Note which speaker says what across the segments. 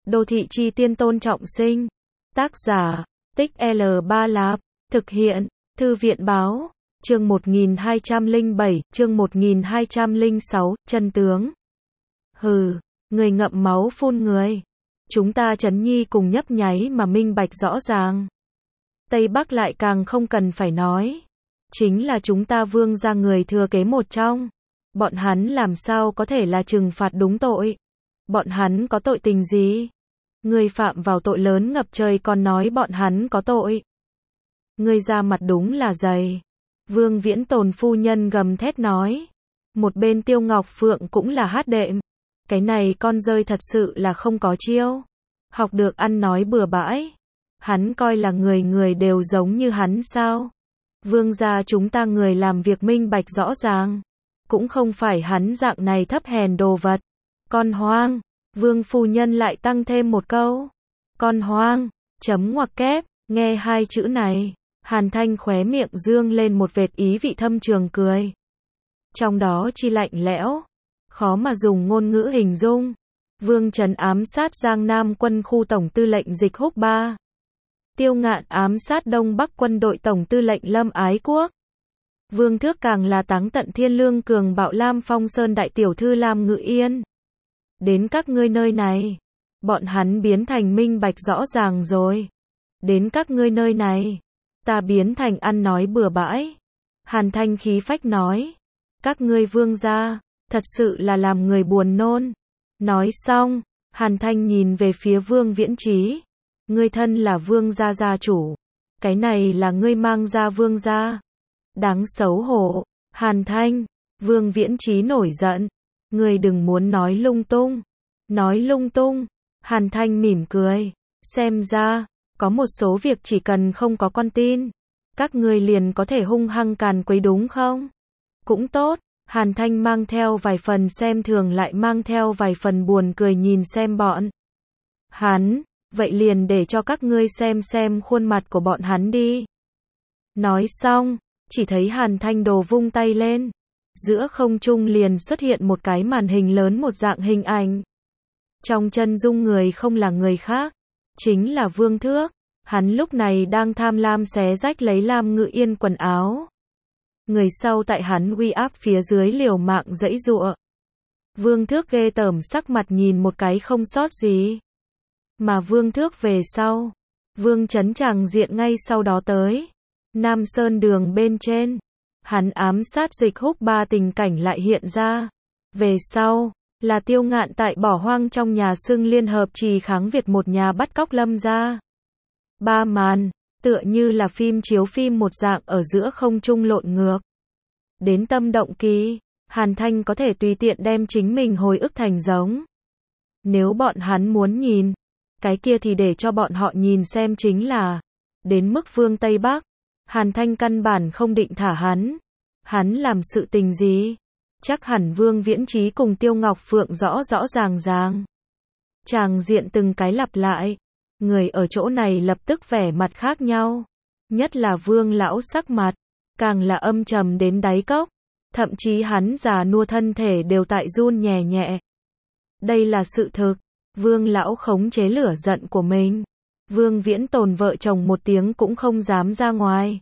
Speaker 1: Đô thị chi tiên Tôn Trọng Sinh. Tác giả, Tích L3 Lạp. Thực hiện, Thư viện báo. Chương 1207, chương 1206, chân tướng. Hừ, người ngậm máu phun người. Chúng ta Trấn Nhi cùng nhấp nháy mà minh bạch rõ ràng. Tây Bắc lại càng không cần phải nói. Chính là chúng ta Vương gia người thừa kế một trong. Bọn hắn làm sao có thể là trừng phạt đúng tội. Bọn hắn có tội tình gì? Người phạm vào tội lớn ngập trời còn nói bọn hắn có tội. Người ra mặt đúng là dày. Vương Viễn Tồn phu nhân gầm thét nói. Một bên Tiêu Ngọc Phượng cũng là hát đệm. Cái này con rơi thật sự là không có chiêu. Học được ăn nói bừa bãi. Hắn coi là người người đều giống như hắn sao? Vương gia chúng ta người làm việc minh bạch rõ ràng. Cũng không phải hắn dạng này thấp hèn đồ vật. Con hoang. Vương phu nhân lại tăng thêm một câu. Con hoang. Chấm ngoặc kép. Nghe hai chữ này. Hàn Thanh khóe miệng dương lên một vệt ý vị thâm trường cười. Trong đó chi lạnh lẽo. Khó mà dùng ngôn ngữ hình dung. Vương Trấn ám sát Giang Nam quân khu tổng tư lệnh Dịch Húc Ba. Tiêu Ngạn ám sát Đông Bắc quân đội tổng tư lệnh Lâm Ái Quốc. Vương Thước càng là táng tận thiên lương cường bạo Lam Phong Sơn đại tiểu thư Lam Ngự Yên. Đến các ngươi nơi này, bọn hắn biến thành minh bạch rõ ràng rồi. Đến các ngươi nơi này, ta biến thành ăn nói bừa bãi. Hàn Thanh khí phách nói, các ngươi Vương gia, thật sự là làm người buồn nôn. Nói xong, Hàn Thanh nhìn về phía Vương Viễn Trí. Ngươi thân là Vương gia gia chủ. Cái này là ngươi mang ra Vương gia. Đáng xấu hổ. Hàn Thanh. Vương Viễn Trí nổi giận. Ngươi đừng muốn nói lung tung. Nói lung tung. Hàn Thanh mỉm cười. Xem ra, có một số việc chỉ cần không có con tin. Các ngươi liền có thể hung hăng càn quấy đúng không? Cũng tốt. Hàn Thanh mang theo vài phần xem thường lại mang theo vài phần buồn cười nhìn xem bọn hắn. Vậy liền để cho các ngươi xem khuôn mặt của bọn hắn đi. Nói xong, chỉ thấy Hàn Thanh đồ vung tay lên. Giữa không trung liền xuất hiện một cái màn hình lớn một dạng hình ảnh. Trong chân dung người không là người khác, chính là Vương Thước. Hắn lúc này đang tham lam xé rách lấy Lam Ngự Yên quần áo. Người sau tại hắn uy áp phía dưới liều mạng giãy giụa. Vương Thước ghê tởm sắc mặt nhìn một cái không sót gì. Mà Vương Thước về sau, Vương Trấn tràng diện ngay sau đó tới. Nam Sơn đường bên trên, hắn ám sát Dịch Húc Ba tình cảnh lại hiện ra. Về sau, là Tiêu Ngạn tại bỏ hoang trong nhà xưng Liên Hợp Trì kháng Việt một nhà bắt cóc Lâm gia. Ba màn, tựa như là phim chiếu phim một dạng ở giữa không trung lộn ngược. Đến tâm động kỳ, Hàn Thanh có thể tùy tiện đem chính mình hồi ức thành giống. Nếu bọn hắn muốn nhìn, cái kia thì để cho bọn họ nhìn xem chính là. Đến mức Vương Tây Bắc, Hàn Thanh căn bản không định thả hắn. Hắn làm sự tình gì? Chắc hẳn Vương Viễn Trí cùng Tiêu Ngọc Phượng rõ ràng. Tràng diện từng cái lặp lại. Người ở chỗ này lập tức vẻ mặt khác nhau. Nhất là Vương lão sắc mặt, càng là âm trầm đến đáy cốc. Thậm chí hắn già nua thân thể đều tại run nhẹ nhẹ. Đây là sự thực. Vương lão khống chế lửa giận của mình. Vương Viễn Tồn vợ chồng một tiếng cũng không dám ra ngoài.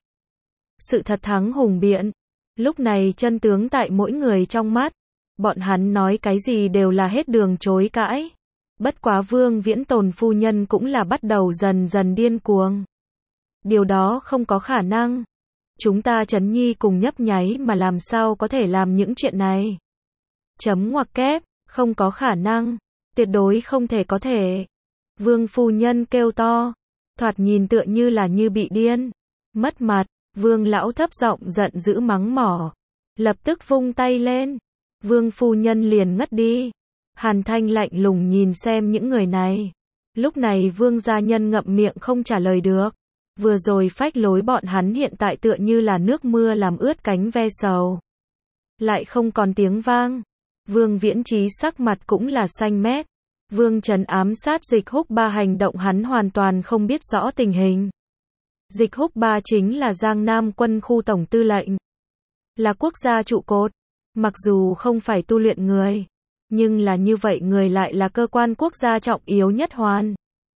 Speaker 1: Sự thật thắng hùng biện. Lúc này chân tướng tại mỗi người trong mắt. Bọn hắn nói cái gì đều là hết đường chối cãi. Bất quá Vương Viễn Tồn phu nhân cũng là bắt đầu dần dần điên cuồng. Điều đó không có khả năng. Chúng ta Trấn Nhi cùng nhấp nháy mà làm sao có thể làm những chuyện này. Chấm ngoặc kép, không có khả năng. Tuyệt đối không thể có thể. Vương phu nhân kêu to. Thoạt nhìn tựa như là như bị điên. Mất mặt. Vương lão thấp giọng giận dữ mắng mỏ. Lập tức vung tay lên. Vương phu nhân liền ngất đi. Hàn Thanh lạnh lùng nhìn xem những người này. Lúc này Vương gia nhân ngậm miệng không trả lời được. Vừa rồi phách lối bọn hắn hiện tại tựa như là nước mưa làm ướt cánh ve sầu. Lại không còn tiếng vang. Vương Viễn Trí sắc mặt cũng là xanh mét. Vương Trấn ám sát Dịch Húc Ba hành động hắn hoàn toàn không biết rõ tình hình. Dịch Húc Ba chính là Giang Nam quân khu tổng tư lệnh. Là quốc gia trụ cột. Mặc dù không phải tu luyện người. Nhưng là như vậy người lại là cơ quan quốc gia trọng yếu nhất hoàn.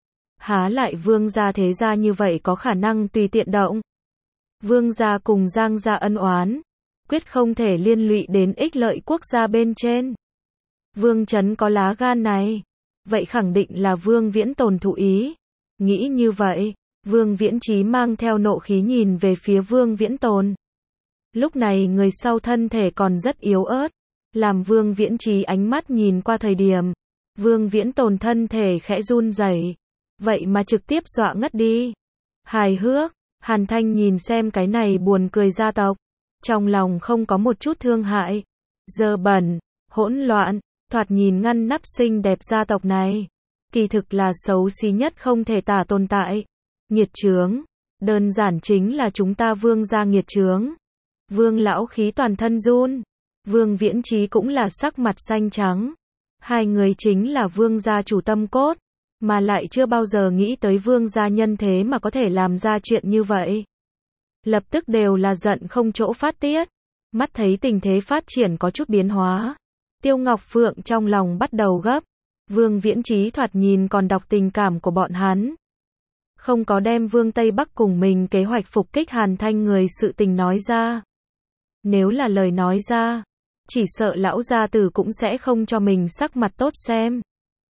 Speaker 1: Há lại vương gia thế gia như vậy có khả năng tùy tiện động. Vương gia cùng Giang gia ân oán, quyết không thể liên lụy đến ích lợi quốc gia bên trên. Vương Chấn có lá gan này, vậy khẳng định là Vương Viễn Tồn thụ ý. Nghĩ như vậy, Vương Viễn Chí mang theo nộ khí nhìn về phía Vương Viễn Tồn. Lúc này người sau thân thể còn rất yếu ớt, làm Vương Viễn Chí ánh mắt nhìn qua thời điểm, Vương Viễn Tồn thân thể khẽ run rẩy, vậy mà trực tiếp dọa ngất đi. Hài hước, Hàn Thanh nhìn xem cái này buồn cười gia tộc, trong lòng không có một chút thương hại, dơ bẩn, hỗn loạn, thoạt nhìn ngăn nắp xinh đẹp gia tộc này, kỳ thực là xấu xí nhất không thể tả tồn tại. Nghiệt chướng, đơn giản chính là chúng ta Vương gia nghiệt chướng. Vương lão khí toàn thân run, Vương Viễn Chí cũng là sắc mặt xanh trắng. Hai người chính là Vương gia chủ tâm cốt, mà lại chưa bao giờ nghĩ tới Vương gia nhân thế mà có thể làm ra chuyện như vậy. Lập tức đều là giận không chỗ phát tiết, mắt thấy tình thế phát triển có chút biến hóa. Tiêu Ngọc Phượng trong lòng bắt đầu gấp, Vương Viễn Chí thoạt nhìn còn đọc tình cảm của bọn hắn. Không có đem Vương Tây Bắc cùng mình kế hoạch phục kích Hàn Thanh người sự tình nói ra. Nếu là lời nói ra, chỉ sợ lão gia tử cũng sẽ không cho mình sắc mặt tốt xem.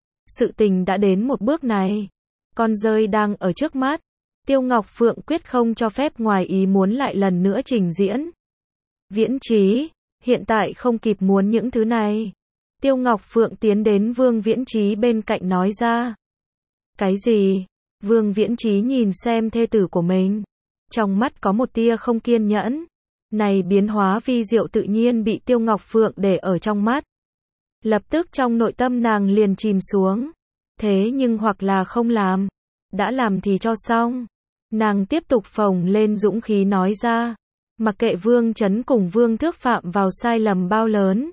Speaker 1: Sự tình đã đến một bước này, con rơi đang ở trước mắt, Tiêu Ngọc Phượng quyết không cho phép ngoài ý muốn lại lần nữa trình diễn. Viễn Chí, hiện tại không kịp muốn những thứ này. Tiêu Ngọc Phượng tiến đến Vương Viễn Chí bên cạnh nói ra. Cái gì? Vương Viễn Chí nhìn xem thê tử của mình, trong mắt có một tia không kiên nhẫn. Này biến hóa vi diệu tự nhiên bị Tiêu Ngọc Phượng để ở trong mắt. Lập tức trong nội tâm nàng liền chìm xuống. Thế nhưng hoặc là không làm, đã làm thì cho xong. Nàng tiếp tục phồng lên dũng khí nói ra, mặc kệ Vương Chấn cùng Vương Thước phạm vào sai lầm bao lớn.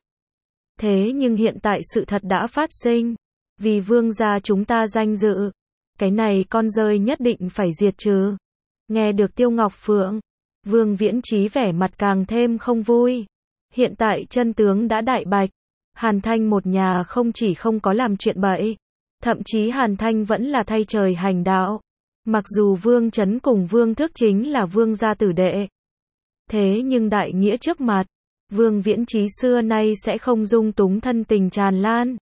Speaker 1: Thế nhưng hiện tại sự thật đã phát sinh, vì Vương gia chúng ta danh dự, cái này con rơi nhất định phải diệt trừ. Nghe được Tiêu Ngọc Phượng, Vương Viễn Chí vẻ mặt càng thêm không vui. Hiện tại chân tướng đã đại bạch, Hàn Thanh một nhà không chỉ không có làm chuyện bậy, thậm chí Hàn Thanh vẫn là thay trời hành đạo. Mặc dù Vương Chấn cùng Vương Thước chính là Vương gia tử đệ, thế nhưng đại nghĩa trước mặt, Vương Viễn Chí xưa nay sẽ không dung túng thân tình tràn lan.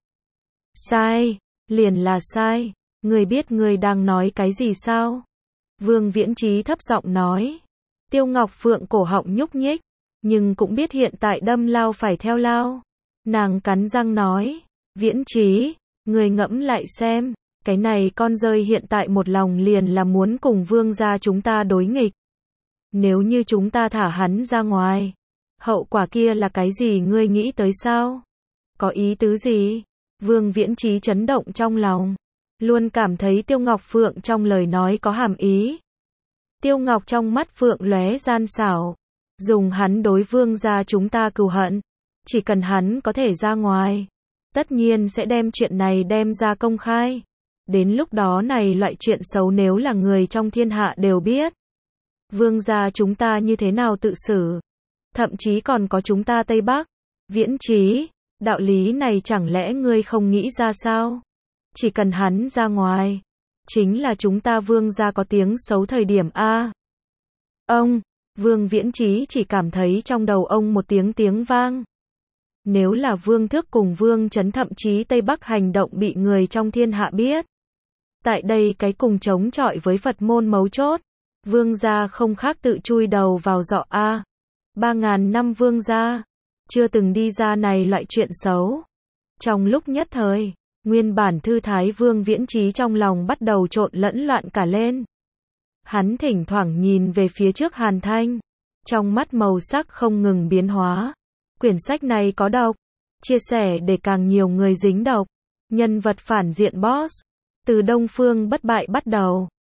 Speaker 1: Sai, liền là sai, người biết người đang nói cái gì sao? Vương Viễn Chí thấp giọng nói. Tiêu Ngọc Phượng cổ họng nhúc nhích, nhưng cũng biết hiện tại đâm lao phải theo lao. Nàng cắn răng nói, Viễn Chí, người ngẫm lại xem, cái này con rơi hiện tại một lòng liền là muốn cùng Vương gia chúng ta đối nghịch. Nếu như chúng ta thả hắn ra ngoài, hậu quả kia là cái gì ngươi nghĩ tới sao? Có ý tứ gì? Vương Viễn Chí chấn động trong lòng, luôn cảm thấy Tiêu Ngọc Phượng trong lời nói có hàm ý. Tiêu Ngọc trong mắt Phượng lóe gian xảo, dùng hắn đối Vương gia chúng ta cừu hận, chỉ cần hắn có thể ra ngoài, tất nhiên sẽ đem chuyện này đem ra công khai. Đến lúc đó này loại chuyện xấu nếu là người trong thiên hạ đều biết, Vương gia chúng ta như thế nào tự xử, thậm chí còn có chúng ta Tây Bắc. Viễn Chí, đạo lý này chẳng lẽ ngươi không nghĩ ra sao? Chỉ cần hắn ra ngoài, chính là chúng ta Vương gia có tiếng xấu thời điểm a. Ông, Vương Viễn Chí chỉ cảm thấy trong đầu ông một tiếng vang. Nếu là Vương Thước cùng Vương Chấn thậm chí Tây Bắc hành động bị người trong thiên hạ biết, tại đây cái cùng chống chọi với Phật môn mấu chốt, Vương gia không khác tự chui đầu vào giọ a. 3000 năm Vương gia chưa từng đi ra này loại chuyện xấu. Trong lúc nhất thời, nguyên bản thư thái Vương Viễn Chí trong lòng bắt đầu trộn lẫn loạn cả lên. Hắn thỉnh thoảng nhìn về phía trước Hàn Thanh, trong mắt màu sắc không ngừng biến hóa. Quyển sách này có độc, chia sẻ để càng nhiều người dính độc. Nhân vật phản diện boss, từ Đông Phương Bất Bại bắt đầu.